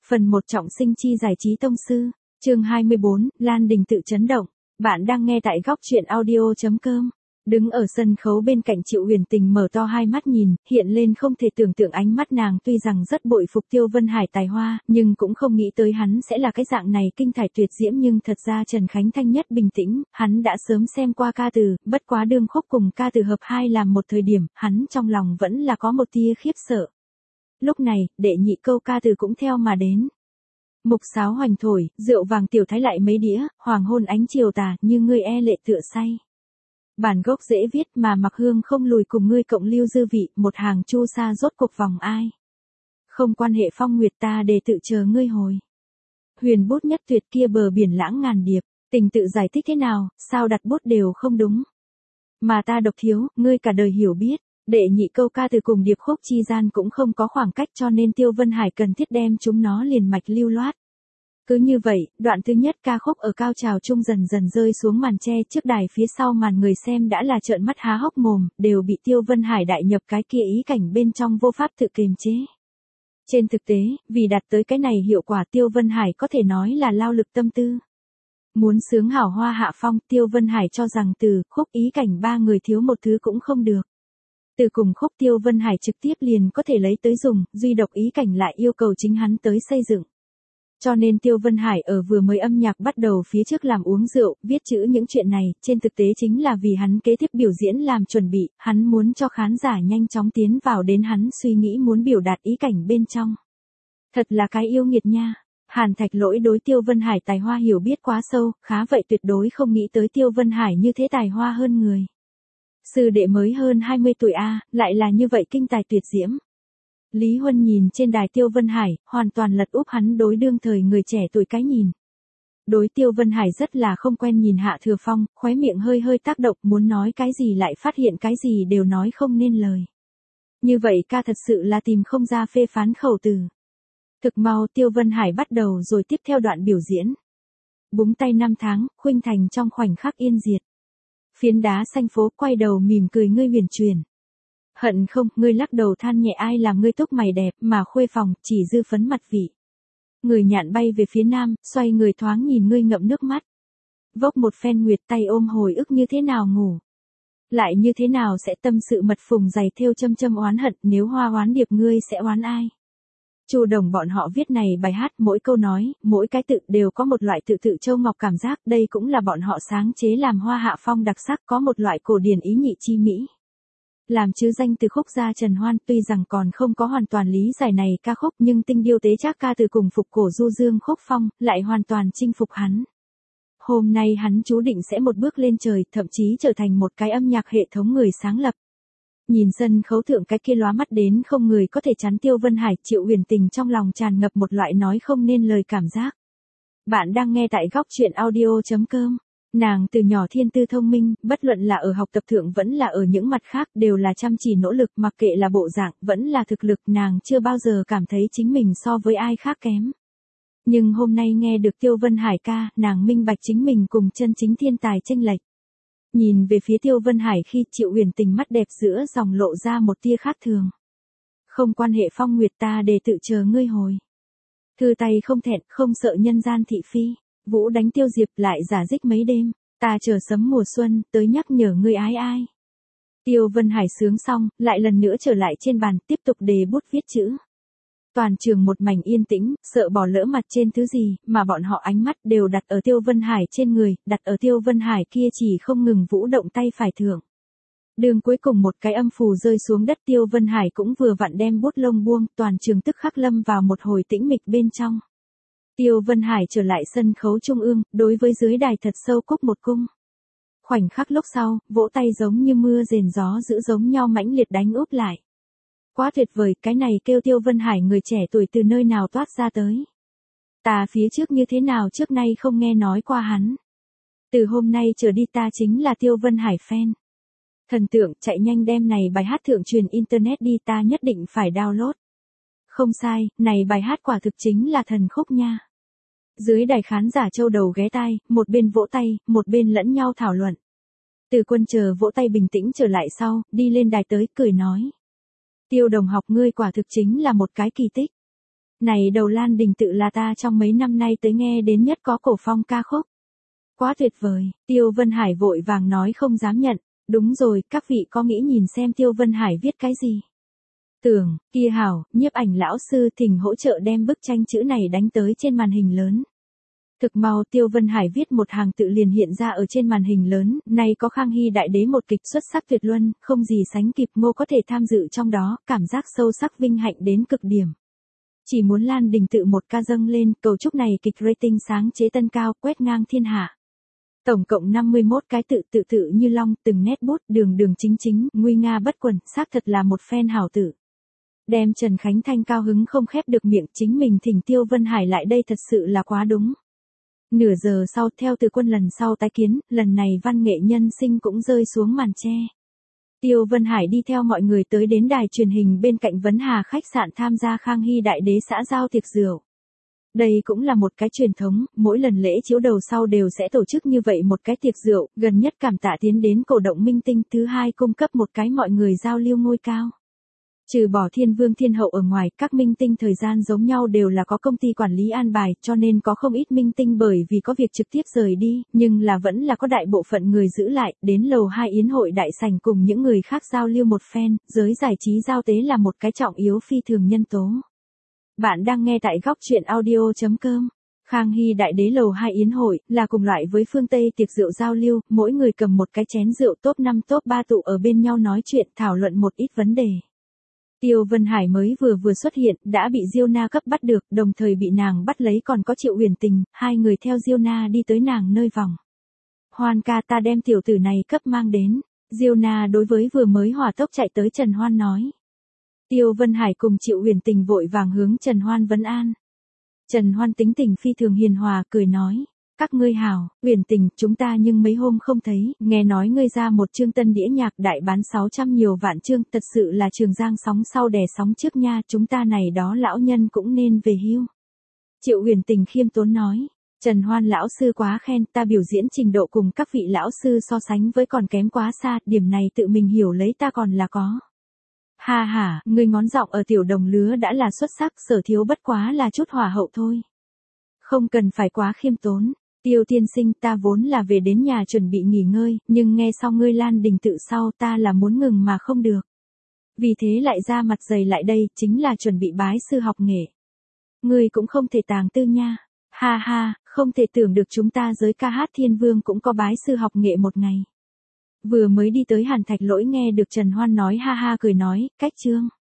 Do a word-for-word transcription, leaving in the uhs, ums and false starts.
Phần một trọng sinh chi giải trí tông sư, chương hai mươi bốn, Lan Đình tự chấn động. Bạn đang nghe tại góc truyện audio chấm com. Đứng ở sân khấu bên cạnh Triệu Huyền Tình mở to hai mắt nhìn, hiện lên không thể tưởng tượng ánh mắt nàng tuy rằng rất bội phục Tiêu Vân Hải tài hoa, nhưng cũng không nghĩ tới hắn sẽ là cái dạng này kinh thải tuyệt diễm nhưng thật ra Trần Khánh Thanh nhất bình tĩnh, hắn đã sớm xem qua ca từ, bất quá đương khúc cùng ca từ hợp hai làm một thời điểm, hắn trong lòng vẫn là có một tia khiếp sợ. Lúc này, đệ nhị câu ca từ cũng theo mà đến. Mục sáo hoành thổi, rượu vàng tiểu thái lại mấy đĩa, hoàng hôn ánh chiều tà, như ngươi e lệ tựa say. Bản gốc dễ viết mà mặc hương không lùi cùng ngươi cộng lưu dư vị, một hàng chu sa rốt cuộc vòng ai. Không quan hệ phong nguyệt ta để tự chờ ngươi hồi. Huyền bút nhất tuyệt kia bờ biển lãng ngàn điệp, tình tự giải thích thế nào, sao đặt bút đều không đúng. Mà ta độc thiếu, ngươi cả đời hiểu biết. Đệ nhị câu ca từ cùng điệp khúc chi gian cũng không có khoảng cách cho nên Tiêu Vân Hải cần thiết đem chúng nó liền mạch lưu loát. Cứ như vậy, đoạn thứ nhất ca khúc ở cao trào trung dần dần rơi xuống màn che trước đài phía sau màn người xem đã là trợn mắt há hốc mồm, đều bị Tiêu Vân Hải đại nhập cái kia ý cảnh bên trong vô pháp tự kiềm chế. Trên thực tế, vì đạt tới cái này hiệu quả Tiêu Vân Hải có thể nói là lao lực tâm tư. Muốn sướng hảo hoa hạ phong, Tiêu Vân Hải cho rằng từ khúc ý cảnh ba người thiếu một thứ cũng không được. Từ cùng khúc Tiêu Vân Hải trực tiếp liền có thể lấy tới dùng, duy độc ý cảnh lại yêu cầu chính hắn tới xây dựng. Cho nên Tiêu Vân Hải ở vừa mới âm nhạc bắt đầu phía trước làm uống rượu, viết chữ những chuyện này, trên thực tế chính là vì hắn kế tiếp biểu diễn làm chuẩn bị, hắn muốn cho khán giả nhanh chóng tiến vào đến hắn suy nghĩ muốn biểu đạt ý cảnh bên trong. Thật là cái yêu nghiệt nha. Hàn Thạch Lỗi đối Tiêu Vân Hải tài hoa hiểu biết quá sâu, khá vậy tuyệt đối không nghĩ tới Tiêu Vân Hải như thế tài hoa hơn người. Sư đệ mới hơn hai mươi tuổi a, lại là như vậy kinh tài tuyệt diễm. Lý Huân nhìn trên đài Tiêu Vân Hải, hoàn toàn lật úp hắn đối đương thời người trẻ tuổi cái nhìn. Đối Tiêu Vân Hải rất là không quen nhìn Hạ Thừa Phong, khóe miệng hơi hơi tác động, muốn nói cái gì lại phát hiện cái gì đều nói không nên lời. Như vậy ca thật sự là tìm không ra phê phán khẩu từ. Thực mau Tiêu Vân Hải bắt đầu rồi tiếp theo đoạn biểu diễn. Búng tay năm tháng, khuynh thành trong khoảnh khắc yên diệt. Phiến đá xanh phố quay đầu mỉm cười ngươi huyền truyền. Hận không, ngươi lắc đầu than nhẹ ai làm ngươi túc mày đẹp mà khuê phòng, chỉ dư phấn mặt vị. Người nhạn bay về phía nam, xoay người thoáng nhìn ngươi ngậm nước mắt. Vốc một phen nguyệt tay ôm hồi ức như thế nào ngủ. Lại như thế nào sẽ tâm sự mật phùng dày thêu châm châm oán hận nếu hoa oán điệp ngươi sẽ oán ai. Chu Đồng bọn họ viết này bài hát mỗi câu nói, mỗi cái tự đều có một loại tự tự châu ngọc cảm giác, đây cũng là bọn họ sáng chế làm hoa hạ phong đặc sắc có một loại cổ điển ý nhị chi mỹ. Làm chứ danh từ khúc gia Trần Hoan tuy rằng còn không có hoàn toàn lý giải này ca khúc nhưng tinh điêu tế trác ca từ cùng phục cổ du dương khúc phong lại hoàn toàn chinh phục hắn. Hôm nay hắn chú định sẽ một bước lên trời thậm chí trở thành một cái âm nhạc hệ thống người sáng lập. Nhìn sân khấu thượng cái kia lóa mắt đến không người có thể chắn Tiêu Vân Hải, Triệu Huyền Tình trong lòng tràn ngập một loại nói không nên lời cảm giác. Bạn đang nghe tại góc truyện audio chấm com. Nàng từ nhỏ thiên tư thông minh, bất luận là ở học tập thượng vẫn là ở những mặt khác đều là chăm chỉ nỗ lực mặc kệ là bộ dạng vẫn là thực lực nàng chưa bao giờ cảm thấy chính mình so với ai khác kém. Nhưng hôm nay nghe được Tiêu Vân Hải ca, nàng minh bạch chính mình cùng chân chính thiên tài chênh lệch. Nhìn về phía Tiêu Vân Hải khi Triệu Huyền Tình mắt đẹp giữa dòng lộ ra một tia khác thường. Không quan hệ phong nguyệt ta để tự chờ ngươi hồi. Thư tay không thẹn, không sợ nhân gian thị phi. Vũ đánh tiêu diệp lại giả dích mấy đêm. Ta chờ sấm mùa xuân, tới nhắc nhở ngươi ái ai. Tiêu Vân Hải sướng xong, lại lần nữa trở lại trên bàn, tiếp tục đề bút viết chữ. Toàn trường một mảnh yên tĩnh, sợ bỏ lỡ mặt trên thứ gì, mà bọn họ ánh mắt đều đặt ở Tiêu Vân Hải trên người, đặt ở Tiêu Vân Hải kia chỉ không ngừng vũ động tay phải thưởng. Đường cuối cùng một cái âm phù rơi xuống đất Tiêu Vân Hải cũng vừa vặn đem bút lông buông, toàn trường tức khắc lâm vào một hồi tĩnh mịch bên trong. Tiêu Vân Hải trở lại sân khấu trung ương, đối với dưới đài thật sâu cúc một cung. Khoảnh khắc lúc sau, vỗ tay giống như mưa rền gió dữ giống nhau mãnh liệt đánh úp lại. Quá tuyệt vời, cái này kêu Tiêu Vân Hải người trẻ tuổi từ nơi nào toát ra tới. Ta phía trước như thế nào trước nay không nghe nói qua hắn. Từ hôm nay trở đi ta chính là Tiêu Vân Hải fan. Thần tượng chạy nhanh đem này bài hát thượng truyền internet đi ta nhất định phải download. Không sai, này bài hát quả thực chính là thần khúc nha. Dưới đài khán giả châu đầu ghé tai, một bên vỗ tay, một bên lẫn nhau thảo luận. Từ Quân chờ vỗ tay bình tĩnh trở lại sau, đi lên đài tới, cười nói. Tiêu đồng học ngươi quả thực chính là một cái kỳ tích. này đầu Lan Đình Tự là ta trong mấy năm nay tới nghe đến nhất có cổ phong ca khúc. Quá tuyệt vời, Tiêu Vân Hải vội vàng nói không dám nhận, đúng rồi, các vị có nghĩ nhìn xem Tiêu Vân Hải viết cái gì? Tưởng, kia hảo, nhiếp ảnh lão sư thỉnh hỗ trợ đem bức tranh chữ này đánh tới trên màn hình lớn. Thực mau Tiêu Vân Hải viết một hàng tự liền hiện ra ở trên màn hình lớn, này có Khang Hy đại đế một kịch xuất sắc tuyệt luân, không gì sánh kịp, Ngô có thể tham dự trong đó, cảm giác sâu sắc vinh hạnh đến cực điểm. Chỉ muốn Lan Đình Tự một ca dâng lên, cầu chúc này kịch rating sáng chế tân cao, quét ngang thiên hạ. Tổng cộng năm mươi mốt cái tự tự tự như long, từng nét bút, đường đường chính chính, nguy nga bất quần, xác thật là một phen hảo tử. Đem Trần Khánh Thanh cao hứng không khép được miệng, chính mình thỉnh Tiêu Vân Hải lại đây thật sự là quá đúng. Nửa giờ sau, theo Từ Quân lần sau tái kiến, lần này văn nghệ nhân sinh cũng rơi xuống màn che. Tiêu Vân Hải đi theo mọi người tới đến đài truyền hình bên cạnh Vấn Hà khách sạn tham gia Khang Hy đại đế xã giao tiệc rượu. Đây cũng là một cái truyền thống, mỗi lần lễ chiếu đầu sau đều sẽ tổ chức như vậy một cái tiệc rượu, gần nhất cảm tạ tiến đến cổ động minh tinh, thứ hai cung cấp một cái mọi người giao lưu ngôi cao. Trừ bỏ Thiên Vương Thiên Hậu ở ngoài, các minh tinh thời gian giống nhau đều là có công ty quản lý an bài, cho nên có không ít minh tinh bởi vì có việc trực tiếp rời đi, nhưng là vẫn là có đại bộ phận người giữ lại, đến lầu hai yến hội đại sảnh cùng những người khác giao lưu một phen, giới giải trí giao tế là một cái trọng yếu phi thường nhân tố. Bạn đang nghe tại góc truyện audio chấm com. Khang Hy đại đế lầu hai yến hội, là cùng loại với phương Tây tiệc rượu giao lưu, mỗi người cầm một cái chén rượu top năm top ba tụ ở bên nhau nói chuyện thảo luận một ít vấn đề. Tiêu Vân Hải mới vừa vừa xuất hiện, đã bị Diêu Na cấp bắt được, đồng thời bị nàng bắt lấy còn có Triệu Huyền Tình, hai người theo Diêu Na đi tới nàng nơi vòng. Hoan ca ta đem tiểu tử này cấp mang đến, Diêu Na đối với vừa mới hỏa tốc chạy tới Trần Hoan nói. Tiêu Vân Hải cùng Triệu Huyền Tình vội vàng hướng Trần Hoan vấn an. Trần Hoan tính tình phi thường hiền hòa, cười nói. Các ngươi hảo, Huyền Tình, chúng ta nhưng mấy hôm không thấy, nghe nói ngươi ra một chương tân đĩa nhạc đại bán sáu trăm nhiều vạn chương, thật sự là Trường Giang sóng sau đè sóng trước nha, chúng ta này đó lão nhân cũng nên về hưu. Triệu Huyền Tình khiêm tốn nói, Trần Hoan lão sư quá khen, ta biểu diễn trình độ cùng các vị lão sư so sánh với còn kém quá xa, điểm này tự mình hiểu lấy ta còn là có. Ha ha, ngươi ngón giọng ở tiểu đồng lứa đã là xuất sắc, sở thiếu bất quá là chút hỏa hậu thôi. Không cần phải quá khiêm tốn. Tiêu tiên sinh, ta vốn là về đến nhà chuẩn bị nghỉ ngơi, nhưng nghe xong ngươi Lan Đình Tự sau ta là muốn ngừng mà không được. Vì thế lại ra mặt dày lại đây, chính là chuẩn bị bái sư học nghệ. Ngươi cũng không thể tàng tư nha. Ha ha, không thể tưởng được chúng ta giới ca hát thiên vương cũng có bái sư học nghệ một ngày. Vừa mới đi tới Hàn Thạch Lỗi nghe được Trần Hoan nói ha ha cười nói, cách chương.